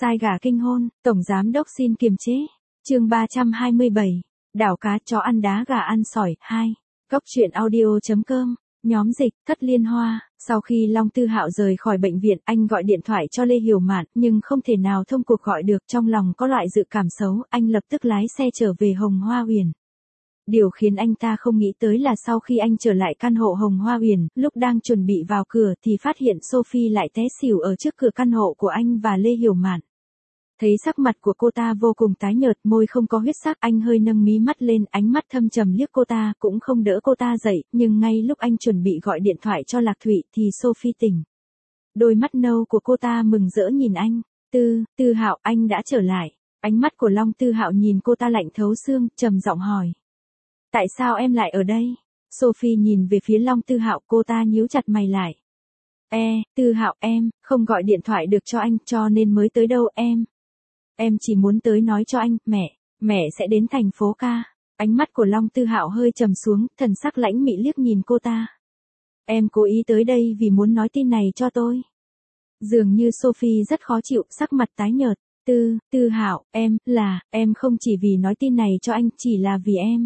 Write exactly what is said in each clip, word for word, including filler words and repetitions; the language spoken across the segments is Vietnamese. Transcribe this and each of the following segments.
Sai gà kinh hôn, tổng giám đốc xin kiềm chế. Chương ba trăm hai mươi bảy. Đảo cá chó ăn đá gà ăn sỏi. hai. Cốc truyện audio chấm com. Nhóm dịch, Thất Liên Hoa. Sau khi Long Tư Hạo rời khỏi bệnh viện, anh gọi điện thoại cho Lê Hiểu Mạn, nhưng không thể nào thông cuộc gọi được, trong lòng có loại dự cảm xấu, anh lập tức lái xe trở về Hồng Hoa Uyển. Điều khiến anh ta không nghĩ tới là sau khi anh trở lại căn hộ Hồng Hoa Uyển, lúc đang chuẩn bị vào cửa thì phát hiện Sophie lại té xỉu ở trước cửa căn hộ của anh và Lê Hiểu Mạn. Thấy sắc mặt của cô ta vô cùng tái nhợt, môi không có huyết sắc, anh hơi nâng mí mắt lên, ánh mắt thâm trầm liếc cô ta, cũng không đỡ cô ta dậy, nhưng ngay lúc anh chuẩn bị gọi điện thoại cho Lạc Thụy thì Sophie tỉnh. Đôi mắt nâu của cô ta mừng rỡ nhìn anh. Tư, Tư Hạo, anh đã trở lại. Ánh mắt của Long Tư Hạo nhìn cô ta lạnh thấu xương, trầm giọng hỏi. Tại sao em lại ở đây? Sophie nhìn về phía Long Tư Hạo, cô ta nhíu chặt mày lại. E, Tư Hạo, em không gọi điện thoại được cho anh, cho nên mới tới đâu em. Em chỉ muốn tới nói cho anh, mẹ, mẹ sẽ đến thành phố ca. Ánh mắt của Long Tư Hạo hơi trầm xuống, thần sắc lãnh mị liếc nhìn cô ta. Em cố ý tới đây vì muốn nói tin này cho tôi. Dường như Sophie rất khó chịu, sắc mặt tái nhợt. Tư, Tư Hạo, em, là, em không chỉ vì nói tin này cho anh, chỉ là vì em.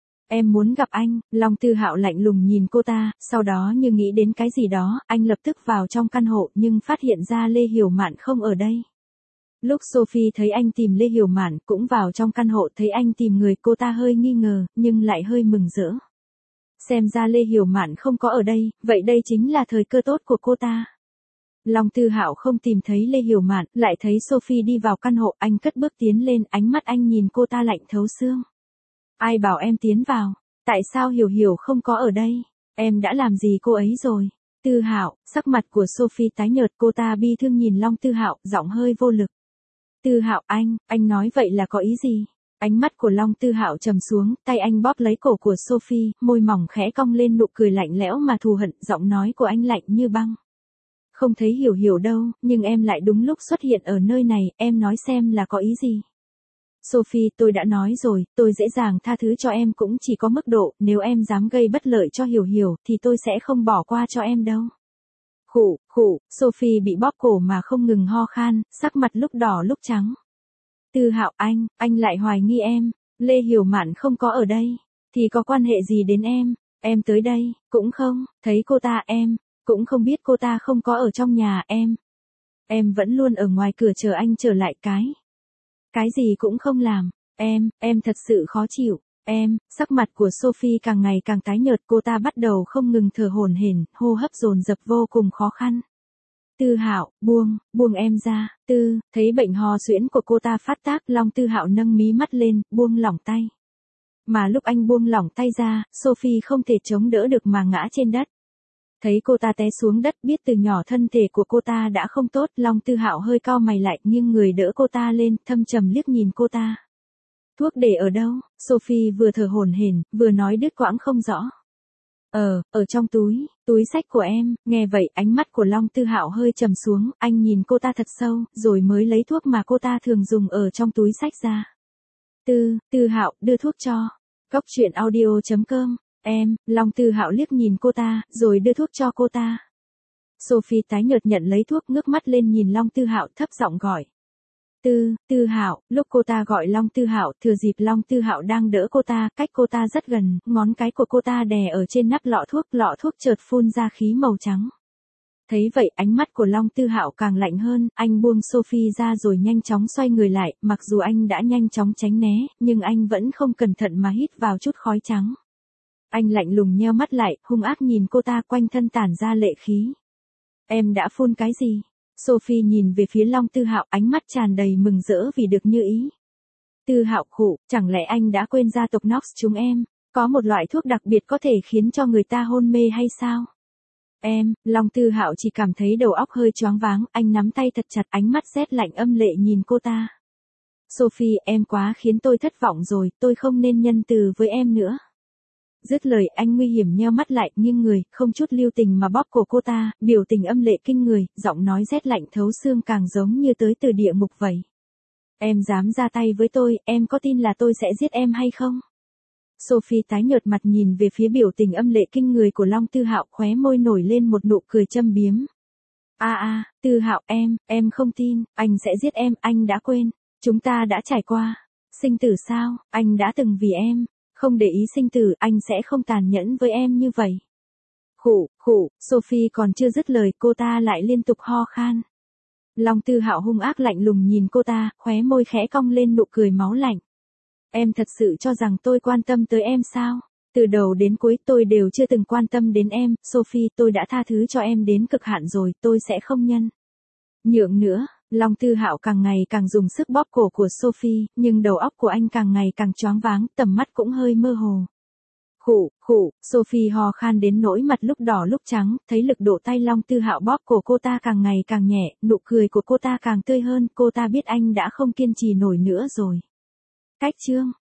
Em muốn gặp anh. Long Tư Hạo lạnh lùng nhìn cô ta, sau đó như nghĩ đến cái gì đó, anh lập tức vào trong căn hộ nhưng phát hiện ra Lê Hiểu Mạn không ở đây. Lúc Sophie thấy anh tìm Lê Hiểu Mạn cũng vào trong căn hộ, thấy anh tìm người, cô ta hơi nghi ngờ, nhưng lại hơi mừng rỡ. Xem ra Lê Hiểu Mạn không có ở đây, vậy đây chính là thời cơ tốt của cô ta. Long Tư Hạo không tìm thấy Lê Hiểu Mạn, lại thấy Sophie đi vào căn hộ, anh cất bước tiến lên, ánh mắt anh nhìn cô ta lạnh thấu xương. Ai bảo em tiến vào? Tại sao Hiểu Hiểu không có ở đây? Em đã làm gì cô ấy rồi? Tư Hạo, sắc mặt của Sophie tái nhợt, cô ta bi thương nhìn Long Tư Hạo, giọng hơi vô lực. Tư Hạo, anh, anh nói vậy là có ý gì? Ánh mắt của Long Tư Hạo trầm xuống, tay anh bóp lấy cổ của Sophie, môi mỏng khẽ cong lên nụ cười lạnh lẽo mà thù hận, giọng nói của anh lạnh như băng. Không thấy Hiểu Hiểu đâu, nhưng em lại đúng lúc xuất hiện ở nơi này, em nói xem là có ý gì? Sophie, tôi đã nói rồi, tôi dễ dàng tha thứ cho em cũng chỉ có mức độ, nếu em dám gây bất lợi cho Hiểu Hiểu thì tôi sẽ không bỏ qua cho em đâu. Khụ, khụ, Sophie bị bóp cổ mà không ngừng ho khan, sắc mặt lúc đỏ lúc trắng. Tư Hạo, anh, anh lại hoài nghi em, Lê Hiểu Mạn không có ở đây, thì có quan hệ gì đến em, em tới đây, cũng không, thấy cô ta em, cũng không biết cô ta không có ở trong nhà em. Em vẫn luôn ở ngoài cửa chờ anh trở lại cái. Cái gì cũng không làm, em, em thật sự khó chịu, em, sắc mặt của Sophie càng ngày càng tái nhợt, cô ta bắt đầu không ngừng thở hổn hển, hô hấp dồn dập vô cùng khó khăn. Tư Hạo, buông, buông em ra, Tư, thấy bệnh ho suyễn của cô ta phát tác, Long Tư Hạo nâng mí mắt lên, buông lỏng tay. Mà lúc anh buông lỏng tay ra, Sophie không thể chống đỡ được mà ngã trên đất. Thấy cô ta té xuống đất, biết từ nhỏ thân thể của cô ta đã không tốt, Long Tư Hạo hơi cau mày lại, nhưng người đỡ cô ta lên, thâm trầm liếc nhìn cô ta. Thuốc để ở đâu? Sophie vừa thở hổn hển, vừa nói đứt quãng không rõ. Ờ, ở trong túi, túi xách của em. Nghe vậy, ánh mắt của Long Tư Hạo hơi trầm xuống, anh nhìn cô ta thật sâu, rồi mới lấy thuốc mà cô ta thường dùng ở trong túi xách ra. Tư, Tư Hạo, đưa thuốc cho. Cốc truyện audio chấm com. Em, Long Tư Hạo liếc nhìn cô ta, rồi đưa thuốc cho cô ta. Sophie tái nhợt nhận lấy thuốc, ngước mắt lên nhìn Long Tư Hạo, thấp giọng gọi. Tư, Tư Hạo, lúc cô ta gọi Long Tư Hạo, thừa dịp Long Tư Hạo đang đỡ cô ta, cách cô ta rất gần, ngón cái của cô ta đè ở trên nắp lọ thuốc, lọ thuốc chợt phun ra khí màu trắng. Thấy vậy, ánh mắt của Long Tư Hạo càng lạnh hơn, anh buông Sophie ra rồi nhanh chóng xoay người lại, mặc dù anh đã nhanh chóng tránh né, nhưng anh vẫn không cẩn thận mà hít vào chút khói trắng. Anh lạnh lùng nheo mắt lại, hung ác nhìn cô ta, quanh thân tản ra lệ khí. Em đã phun cái gì? Sophie nhìn về phía Long Tư Hạo, ánh mắt tràn đầy mừng rỡ vì được như ý. Tư Hạo khụ, chẳng lẽ anh đã quên gia tộc Knox chúng em, có một loại thuốc đặc biệt có thể khiến cho người ta hôn mê hay sao? Em, Long Tư Hạo chỉ cảm thấy đầu óc hơi choáng váng, anh nắm tay thật chặt, ánh mắt rét lạnh âm lệ nhìn cô ta. Sophie, em quá khiến tôi thất vọng rồi, tôi không nên nhân từ với em nữa. Dứt lời, anh nguy hiểm nheo mắt lại, nghiêng người, không chút lưu tình mà bóp cổ cô ta, biểu tình âm lệ kinh người, giọng nói rét lạnh thấu xương càng giống như tới từ địa ngục vậy. Em dám ra tay với tôi, em có tin là tôi sẽ giết em hay không? Sophie tái nhợt mặt nhìn về phía biểu tình âm lệ kinh người của Long Tư Hạo, khóe môi nổi lên một nụ cười châm biếm. A a, Tư Hạo em, em không tin, anh sẽ giết em, anh đã quên. Chúng ta đã trải qua. Sinh tử sao, anh đã từng vì em. Không để ý sinh tử, anh sẽ không tàn nhẫn với em như vậy. Khụ, khụ, Sophie còn chưa dứt lời, cô ta lại liên tục ho khan. Long Tư Hạo hung ác lạnh lùng nhìn cô ta, khóe môi khẽ cong lên nụ cười máu lạnh. Em thật sự cho rằng tôi quan tâm tới em sao? Từ đầu đến cuối tôi đều chưa từng quan tâm đến em, Sophie, tôi đã tha thứ cho em đến cực hạn rồi, tôi sẽ không nhân nhượng nữa. Long Tư Hạo càng ngày càng dùng sức bóp cổ của Sophie, nhưng đầu óc của anh càng ngày càng choáng váng, tầm mắt cũng hơi mơ hồ. Khụ, khụ, Sophie ho khan đến nỗi mặt lúc đỏ lúc trắng, thấy lực độ tay Long Tư Hạo bóp cổ cô ta càng ngày càng nhẹ, nụ cười của cô ta càng tươi hơn, cô ta biết anh đã không kiên trì nổi nữa rồi. Cách chương